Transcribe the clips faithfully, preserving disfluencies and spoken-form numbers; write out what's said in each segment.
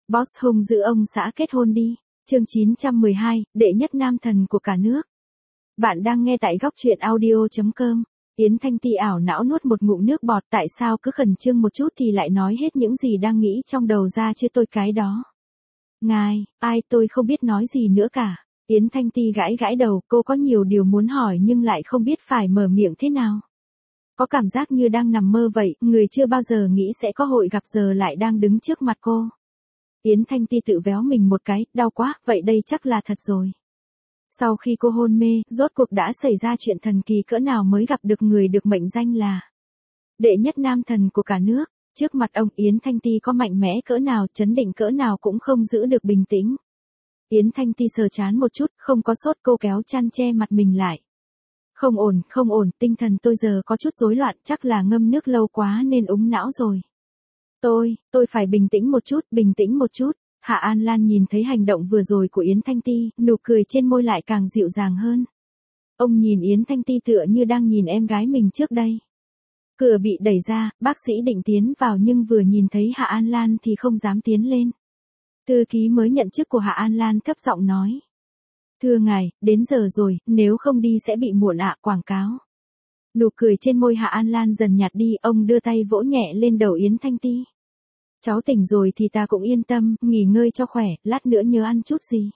Boss hung dữ ông xã kết hôn đi. Chương chín trăm mười hai, đệ nhất nam thần của cả nước. Bạn đang nghe tại góc truyện audio chấm com. Yến Thanh Ti ảo não nuốt một ngụm nước bọt, tại sao cứ khẩn trương một chút thì lại nói hết những gì đang nghĩ trong đầu ra chứ tôi cái đó. Ngài, ai tôi không biết nói gì nữa cả. Yến Thanh Ti gãi gãi đầu, cô có nhiều điều muốn hỏi nhưng lại không biết phải mở miệng thế nào. Có cảm giác như đang nằm mơ vậy, người chưa bao giờ nghĩ sẽ có hội gặp giờ lại đang đứng trước mặt cô. Yến Thanh Ti tự véo mình một cái, đau quá, vậy đây chắc là thật rồi. Sau khi cô hôn mê, rốt cuộc đã xảy ra chuyện thần kỳ cỡ nào mới gặp được người được mệnh danh là đệ nhất nam thần của cả nước. Trước mặt ông, Yến Thanh Ti có mạnh mẽ cỡ nào, chấn định cỡ nào cũng không giữ được bình tĩnh. Yến Thanh Ti sờ chán một chút, không có sốt, cô kéo chăn che mặt mình lại. Không ổn, không ổn, tinh thần tôi giờ có chút rối loạn, chắc là ngâm nước lâu quá nên úng não rồi. Tôi, tôi phải bình tĩnh một chút, bình tĩnh một chút. Hạ An Lan nhìn thấy hành động vừa rồi của Yến Thanh Ti, nụ cười trên môi lại càng dịu dàng hơn. Ông nhìn Yến Thanh Ti tựa như đang nhìn em gái mình trước đây. Cửa bị đẩy ra, bác sĩ định tiến vào nhưng vừa nhìn thấy Hạ An Lan thì không dám tiến lên. Thư ký mới nhận chức của Hạ An Lan thấp giọng nói. Thưa ngài, đến giờ rồi, nếu không đi sẽ bị muộn ạ, quảng cáo. Nụ cười trên môi Hạ An Lan dần nhạt đi, ông đưa tay vỗ nhẹ lên đầu Yến Thanh Ti. Cháu tỉnh rồi thì ta cũng yên tâm, nghỉ ngơi cho khỏe, lát nữa nhớ ăn chút gì.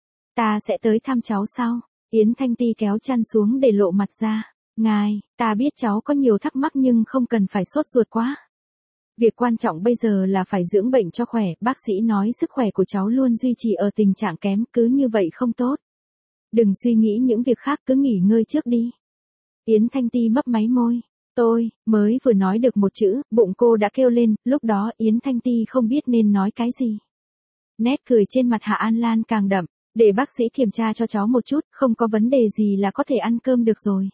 Ta sẽ tới thăm cháu sau. Yến Thanh Ti kéo chăn xuống để lộ mặt ra. Ngài, ta biết cháu có nhiều thắc mắc nhưng không cần phải sốt ruột quá. Việc quan trọng bây giờ là phải dưỡng bệnh cho khỏe, bác sĩ nói sức khỏe của cháu luôn duy trì ở tình trạng kém, cứ như vậy không tốt. Đừng suy nghĩ những việc khác, cứ nghỉ ngơi trước đi. Yến Thanh Ti mấp máy môi. Tôi, mới vừa nói được một chữ, bụng cô đã kêu lên, lúc đó Yến Thanh Ti không biết nên nói cái gì. Nét cười trên mặt Hạ An Lan càng đậm, để bác sĩ kiểm tra cho cháu một chút, không có vấn đề gì là có thể ăn cơm được rồi.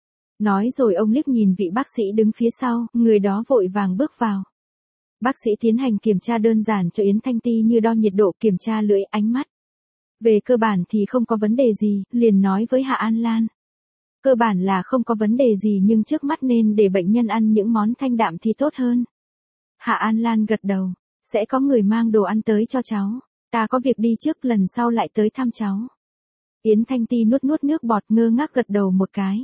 Nói rồi ông liếc nhìn vị bác sĩ đứng phía sau, người đó vội vàng bước vào. Bác sĩ tiến hành kiểm tra đơn giản cho Yến Thanh Ti như đo nhiệt độ, kiểm tra lưỡi, ánh mắt. Về cơ bản thì không có vấn đề gì, liền nói với Hạ An Lan. Cơ bản là không có vấn đề gì nhưng trước mắt nên để bệnh nhân ăn những món thanh đạm thì tốt hơn. Hạ An Lan gật đầu, sẽ có người mang đồ ăn tới cho cháu, ta có việc đi trước, lần sau lại tới thăm cháu. Yến Thanh Ti nuốt nuốt nước bọt, ngơ ngác gật đầu một cái.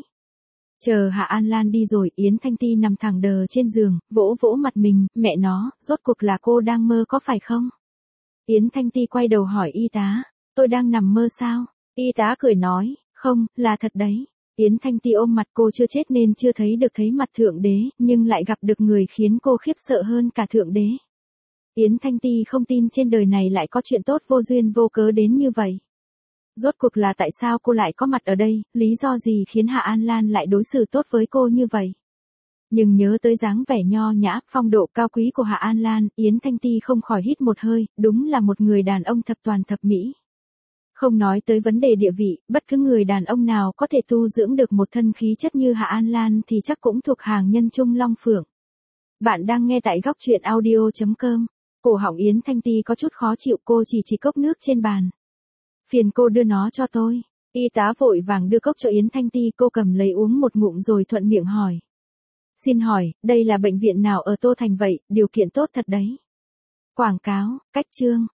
Chờ Hạ An Lan đi rồi, Yến Thanh Ti nằm thẳng đờ trên giường, vỗ vỗ mặt mình, mẹ nó, rốt cuộc là cô đang mơ có phải không? Yến Thanh Ti quay đầu hỏi y tá, tôi đang nằm mơ sao? Y tá cười nói, không, là thật đấy. Yến Thanh Ti ôm mặt, cô chưa chết nên chưa thấy được thấy mặt Thượng Đế, nhưng lại gặp được người khiến cô khiếp sợ hơn cả Thượng Đế. Yến Thanh Ti không tin trên đời này lại có chuyện tốt vô duyên vô cớ đến như vậy. Rốt cuộc là tại sao cô lại có mặt ở đây, lý do gì khiến Hạ An Lan lại đối xử tốt với cô như vậy? Nhưng nhớ tới dáng vẻ nho nhã, phong độ cao quý của Hạ An Lan, Yến Thanh Ti không khỏi hít một hơi, đúng là một người đàn ông thập toàn thập mỹ. Không nói tới vấn đề địa vị, bất cứ người đàn ông nào có thể tu dưỡng được một thân khí chất như Hạ An Lan thì chắc cũng thuộc hàng nhân trung long phượng. Bạn đang nghe tại góc truyện audio chấm com. Cổ họng Yến Thanh Ti có chút khó chịu, cô chỉ chỉ cốc nước trên bàn. Phiền cô đưa nó cho tôi. Y tá vội vàng đưa cốc cho Yến Thanh Ti, cô cầm lấy uống một ngụm rồi thuận miệng hỏi. Xin hỏi, đây là bệnh viện nào ở Tô Thành vậy, điều kiện tốt thật đấy. Quảng cáo, cách chương,